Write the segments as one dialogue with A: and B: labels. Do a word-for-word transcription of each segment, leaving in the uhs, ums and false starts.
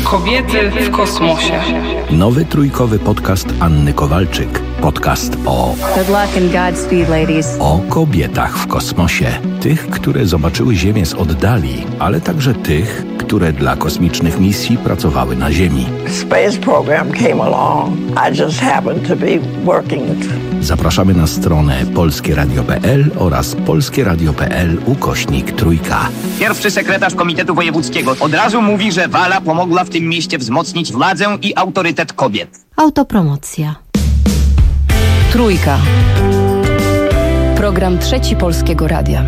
A: Kobiety w kosmosie.
B: Nowy trójkowy podcast Anny Kowalczyk. Podcast o...
C: Good luck and Godspeed, ladies.
B: O kobietach w kosmosie. Tych, które zobaczyły Ziemię z oddali, ale także tych, które dla kosmicznych misji pracowały na Ziemi.
D: Space program came along. I just happened to be working.
B: Zapraszamy na stronę polskie radio kropka p l oraz polskie radio kropka p l ukośnik trójka.
E: Pierwszy sekretarz Komitetu Wojewódzkiego od razu mówi, że Wala pomogła w tym mieście wzmocnić władzę i autorytet kobiet.
F: Autopromocja.
G: Trójka. Program Trzeci Polskiego Radia.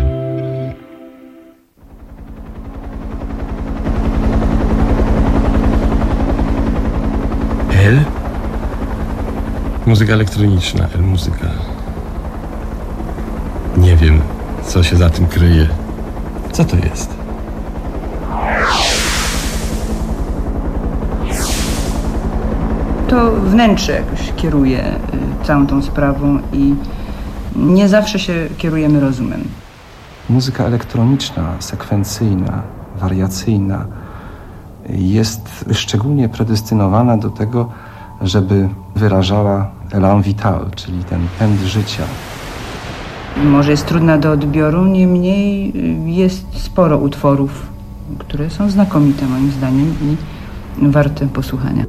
H: L? Muzyka elektroniczna, L muzyka. Nie wiem, co się za tym kryje. Co to jest?
I: To wnętrze jakoś kieruje y, całą tą sprawą i nie zawsze się kierujemy rozumem.
J: Muzyka elektroniczna, sekwencyjna, wariacyjna jest szczególnie predestynowana do tego, żeby wyrażała élan vital, czyli ten pęd życia.
I: Może jest trudna do odbioru, niemniej jest sporo utworów, które są znakomite moim zdaniem i warte posłuchania.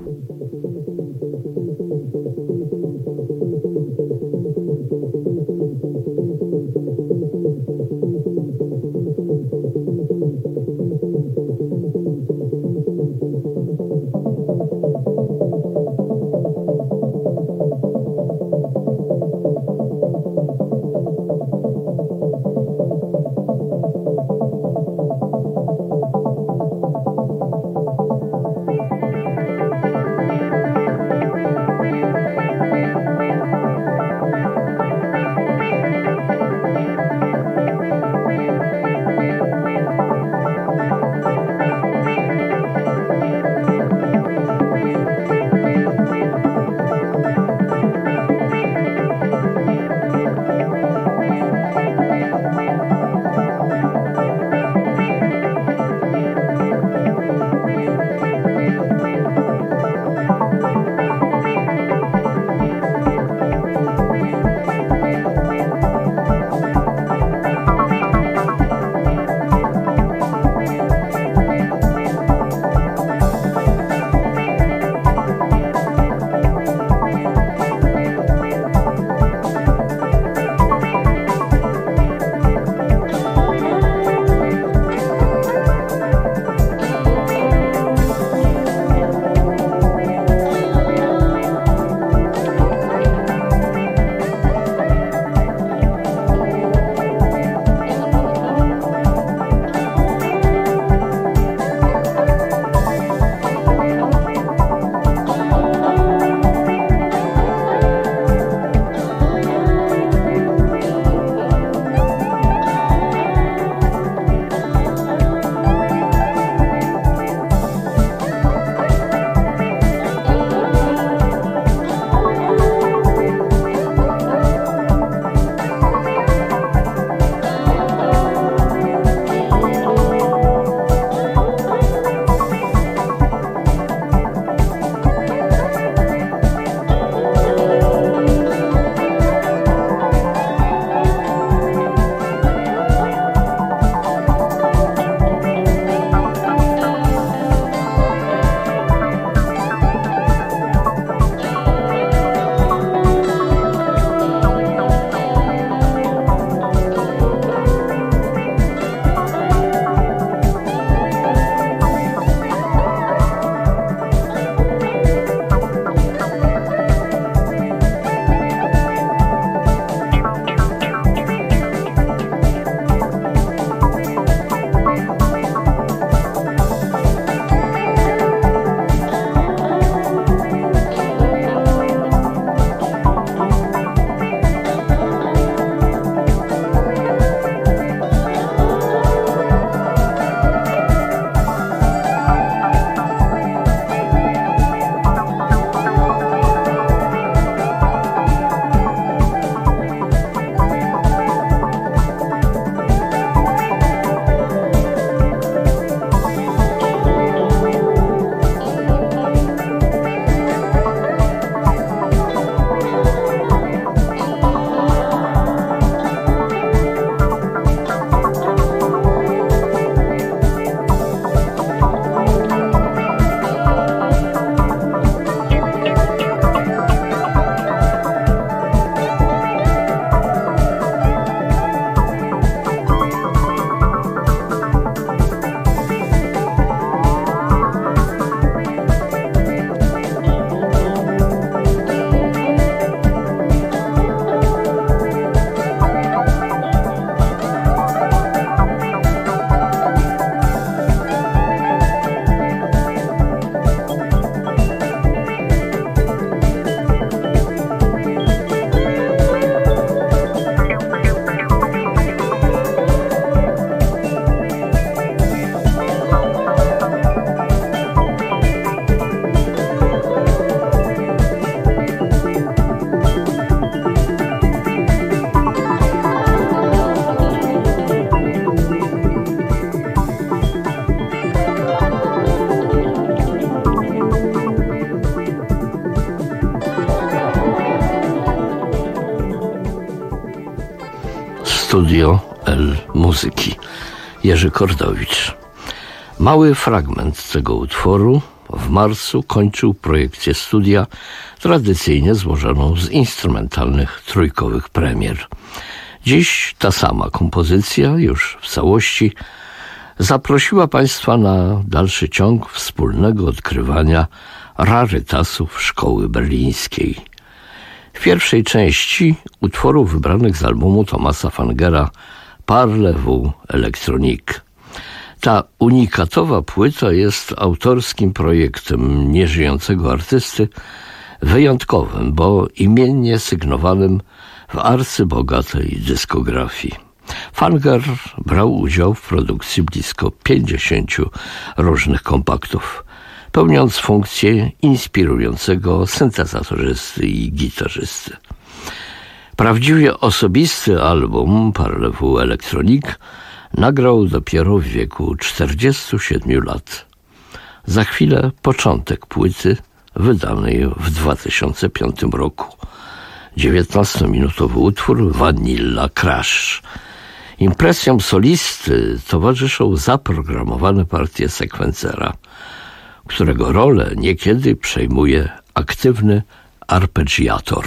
F: Studio L Muzyki. Jerzy Kordowicz. Mały fragment tego utworu w marcu kończył projekcję studia, tradycyjnie złożoną z instrumentalnych trójkowych premier. Dziś ta sama kompozycja, już w całości, zaprosiła Państwa na dalszy ciąg wspólnego odkrywania rarytasów szkoły berlińskiej. W pierwszej części utworów wybranych z albumu Thomasa Fangera Parlez-vous électronique. Ta unikatowa płyta jest autorskim projektem nieżyjącego artysty, wyjątkowym, bo imiennie sygnowanym w arcybogatej dyskografii. Fanger brał udział w produkcji blisko pięćdziesięciu różnych kompaktów, pełniąc funkcję inspirującego syntezatorzysty i gitarzysty. Prawdziwie osobisty album Parlez-vous électronique nagrał dopiero w wieku czterdziestu siedmiu lat. Za chwilę początek płyty wydanej w dwa tysiące piątym roku. dziewiętnastominutowy utwór Vanilla Crash. Impresjom solisty towarzyszą zaprogramowane partie sekwencera, którego rolę niekiedy przejmuje aktywny arpeggiator.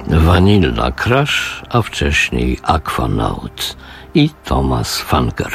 F: Vanilla Crush, a wcześniej Aquanaut i Thomas Fanger.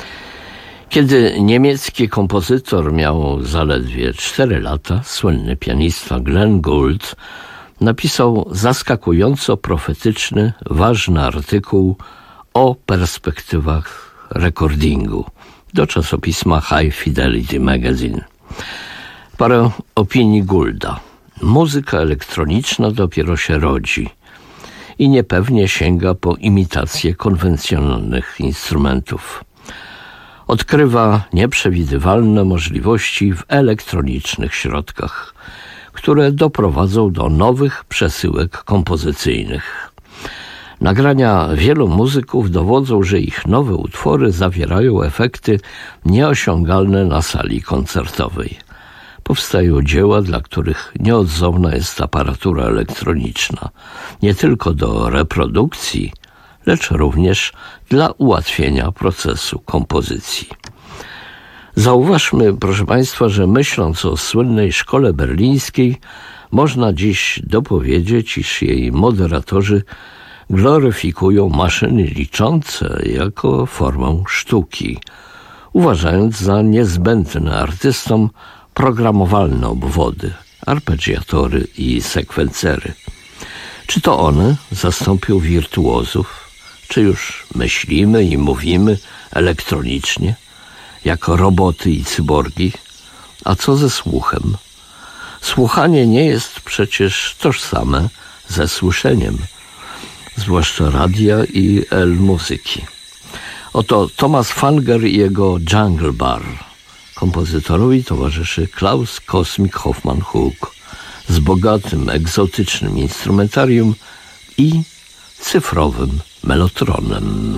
F: Kiedy niemiecki kompozytor miał zaledwie cztery lata, słynny pianista Glenn Gould napisał zaskakująco profetyczny, ważny artykuł o perspektywach recordingu do czasopisma High Fidelity Magazine. Parę opinii Goulda. Muzyka elektroniczna dopiero się rodzi i niepewnie sięga po imitację konwencjonalnych instrumentów. Odkrywa nieprzewidywalne możliwości w elektronicznych środkach, które doprowadzą do nowych przesyłek kompozycyjnych. Nagrania wielu muzyków dowodzą, że ich nowe utwory zawierają efekty nieosiągalne na sali koncertowej. Powstają dzieła, dla których nieodzowna jest aparatura elektroniczna, nie tylko do reprodukcji, lecz również dla ułatwienia procesu kompozycji. Zauważmy, proszę Państwa, że myśląc o słynnej szkole berlińskiej, można dziś dopowiedzieć, iż jej moderatorzy gloryfikują maszyny liczące jako formę sztuki, uważając za niezbędne artystom programowalne obwody, arpeggiatory i sekwencery. Czy to one zastąpią wirtuozów, czy już myślimy i mówimy elektronicznie, jako roboty i cyborgi? A co ze słuchem? Słuchanie nie jest przecież tożsame ze słyszeniem, zwłaszcza radia i el-muzyki. Oto Thomas Fanger i jego Jungle Bar. Kompozytorowi towarzyszy Klaus Cosmic Hoffmann Hug z bogatym, egzotycznym instrumentarium i cyfrowym melotronem.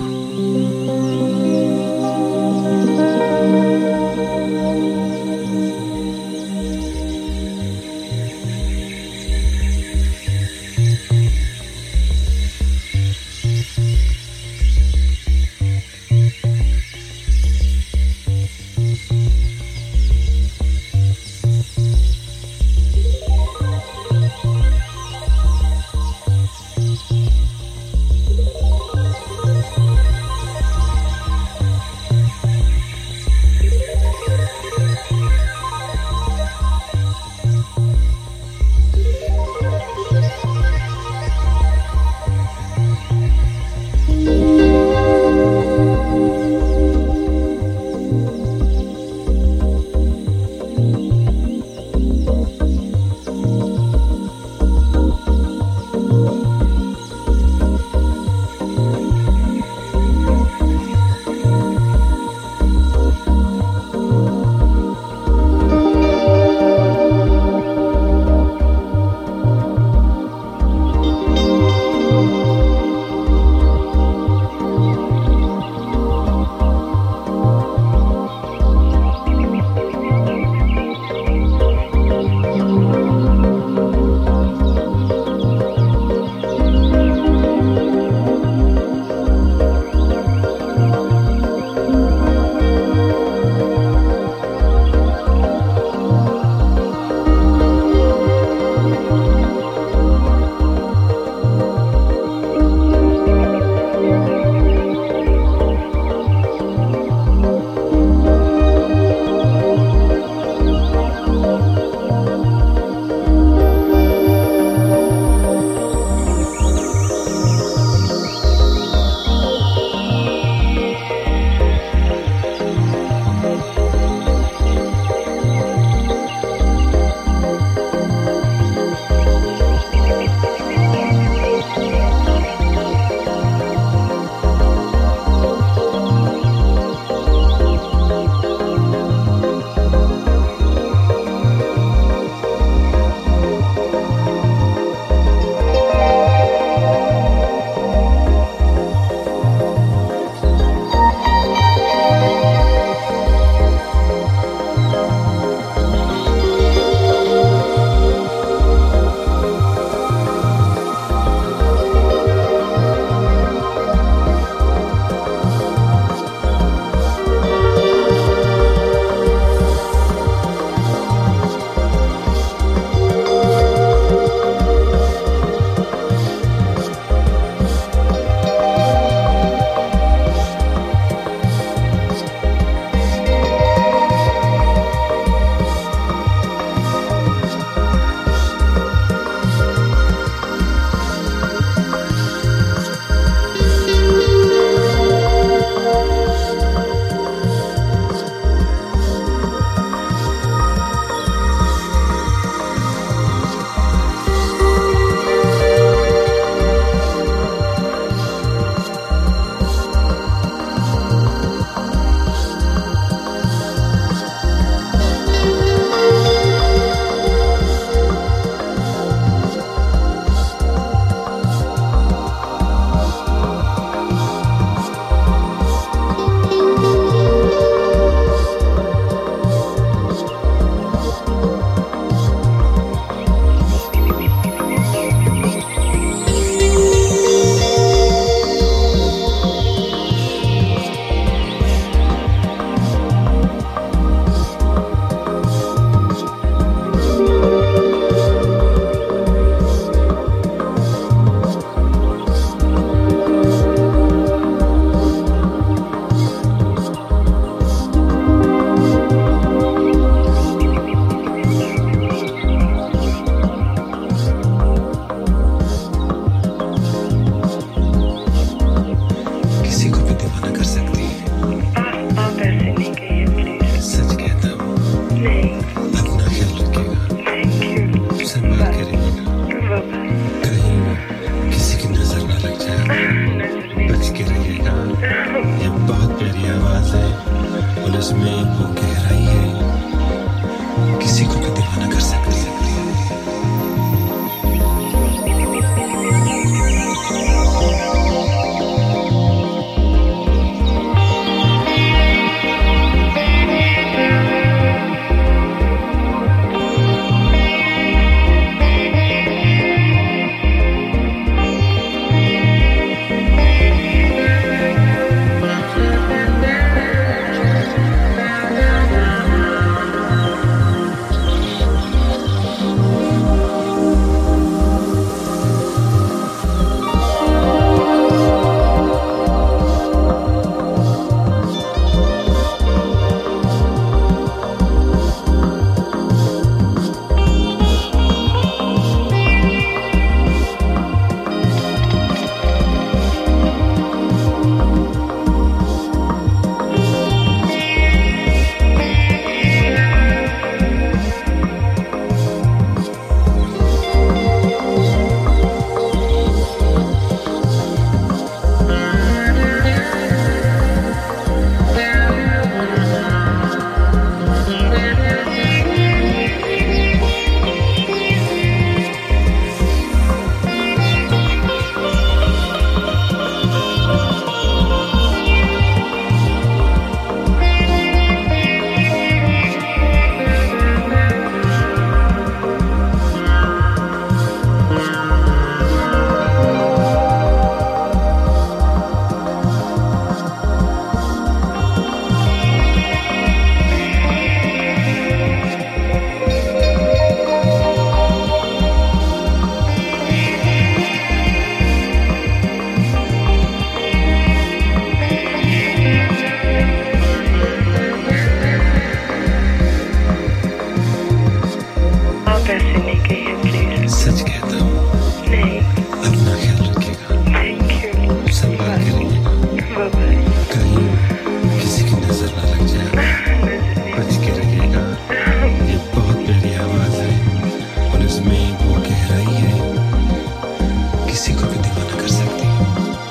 G: किसी को भी दीवाना कर सकती है।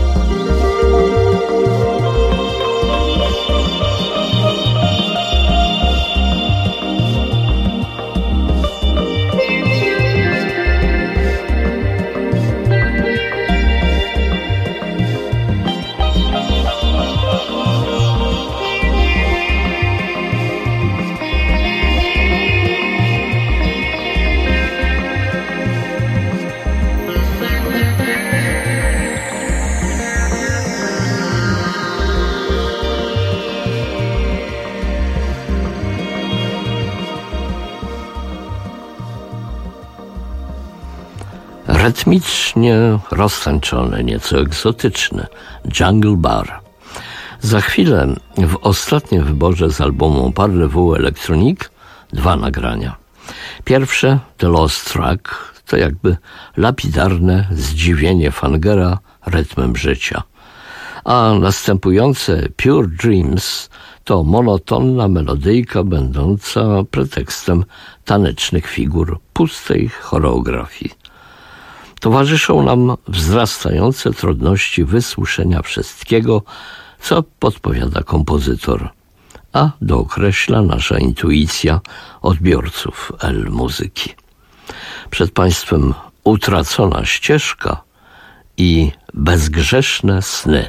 F: Rytmicznie roztańczone, nieco egzotyczne Jungle Bar. Za chwilę w ostatnim wyborze z albumu Parlez-vous Electronique dwa nagrania. Pierwsze, The Lost Track, to jakby lapidarne zdziwienie Fangera rytmem życia. A następujące Pure Dreams to monotonna melodyjka będąca pretekstem tanecznych figur pustej choreografii. Towarzyszą nam wzrastające trudności wysłyszenia wszystkiego, co podpowiada kompozytor, a dookreśla nasza intuicja odbiorców El muzyki. Przed Państwem utracona ścieżka i bezgrzeszne sny.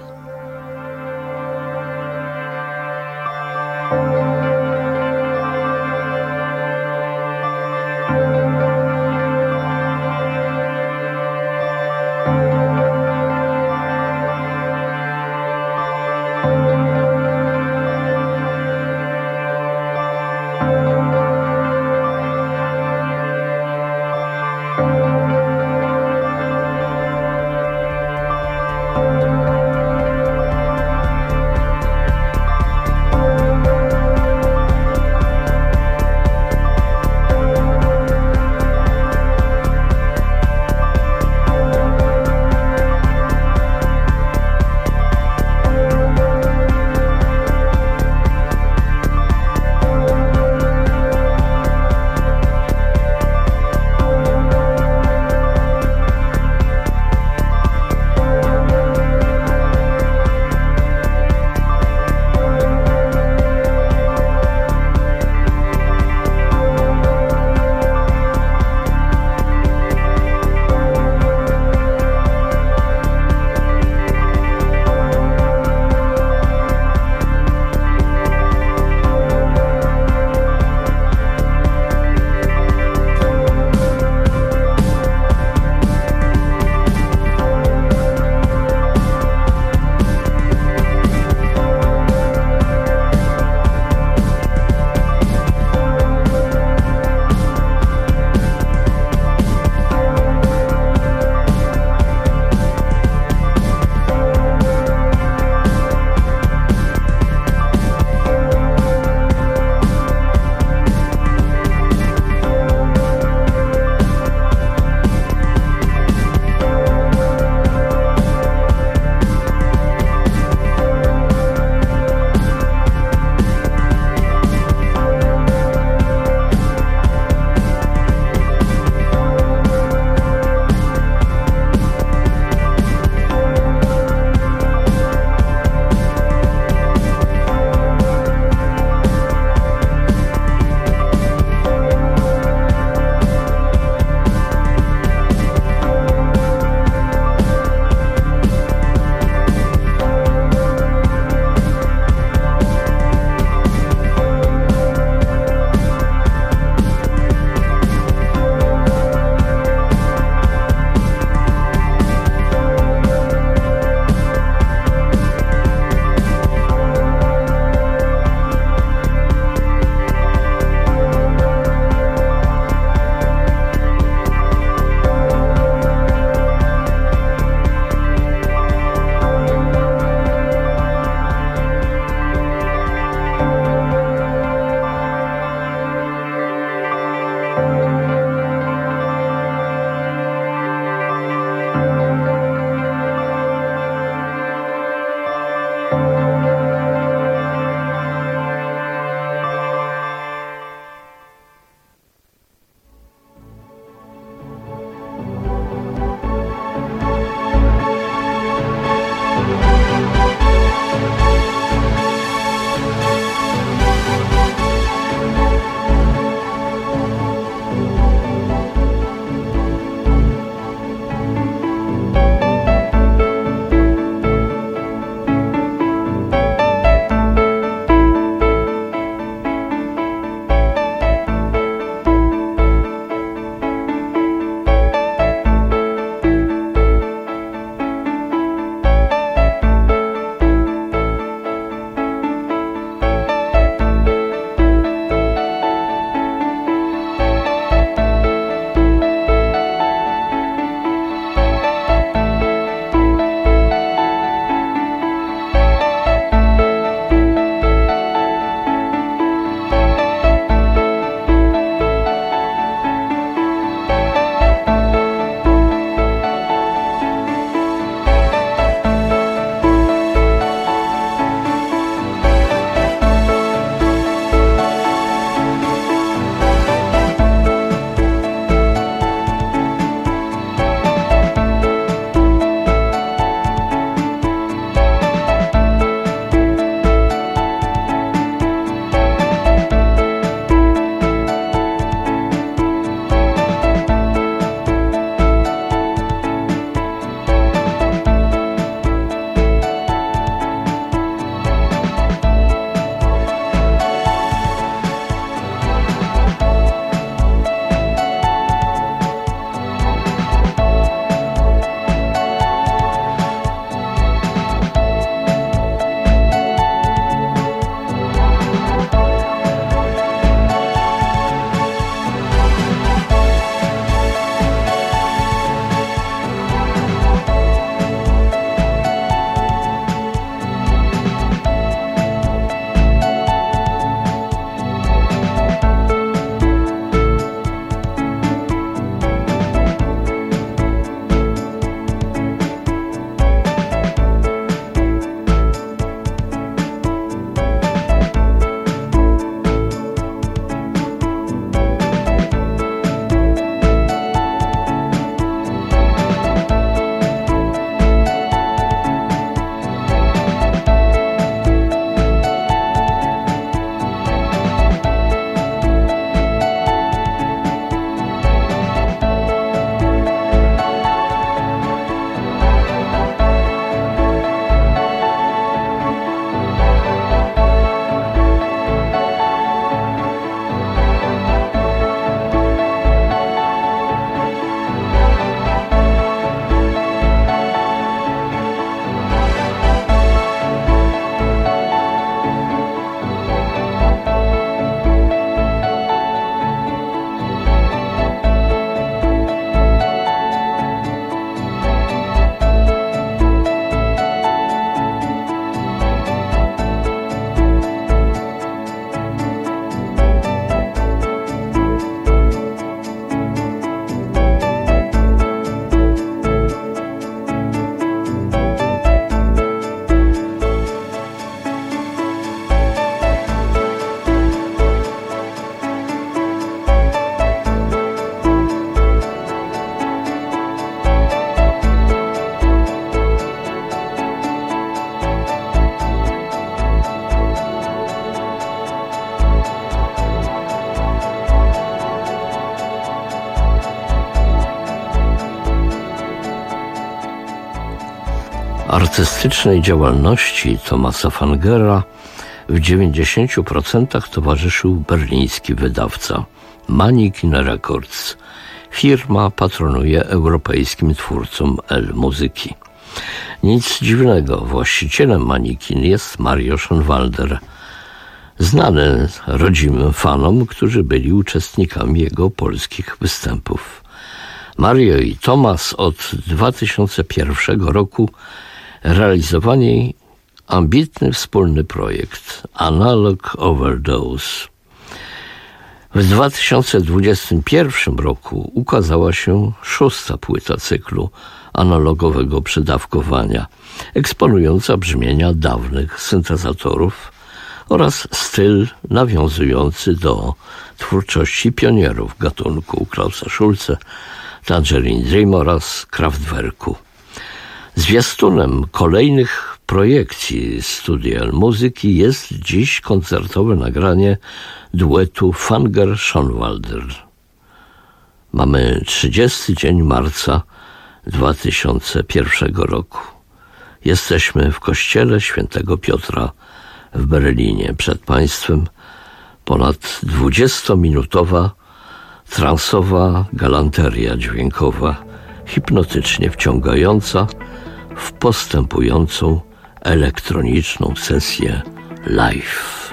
F: Artystycznej działalności Thomasa Fangera w dziewięćdziesięciu procentach towarzyszył berliński wydawca Mannequin Records. Firma patronuje europejskim twórcom L-muzyki. Nic dziwnego, właścicielem Mannequin jest Mario Schönwalder, znany rodzimym fanom, którzy byli uczestnikami jego polskich występów. Mario i Thomas od dwa tysiące pierwszego roku realizowali ambitny wspólny projekt Analog Overdose. W dwa tysiące dwudziestym pierwszym roku ukazała się szósta płyta cyklu analogowego przedawkowania, eksponująca brzmienia dawnych syntezatorów oraz styl nawiązujący do twórczości pionierów gatunku Klausa Schulze, Tangerine Dream oraz Kraftwerku. Zwiastunem kolejnych projekcji studia L-muzyki jest dziś koncertowe nagranie duetu Fanger-Schönwalder. Mamy trzydziesty dzień marca dwa tysiące pierwszego roku. Jesteśmy w kościele świętego Piotra w Berlinie. Przed Państwem ponad dwudziestominutowa transowa galanteria dźwiękowa, hipnotycznie wciągająca w postępującą elektroniczną sesję live.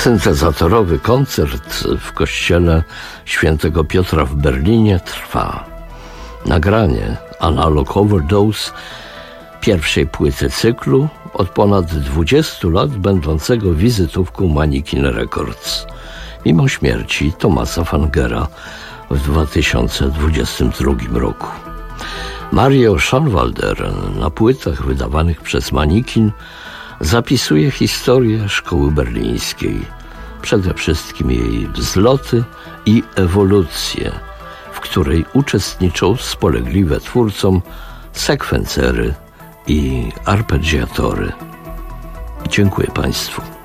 F: Syntezatorowy koncert w kościele świętego Piotra w Berlinie trwa. Nagranie Analog Overdose pierwszej płyty cyklu od ponad dwudziestu lat będącego wizytówką Mannequin Records, mimo śmierci Thomasa Fangera w dwa tysiące dwudziestym drugim roku. Mario Schanwalder na płytach wydawanych przez Mannequin zapisuje historię szkoły berlińskiej, przede wszystkim jej wzloty i ewolucje, w której uczestniczą spolegliwe twórcom sekwencery i arpeggiatory. Dziękuję Państwu.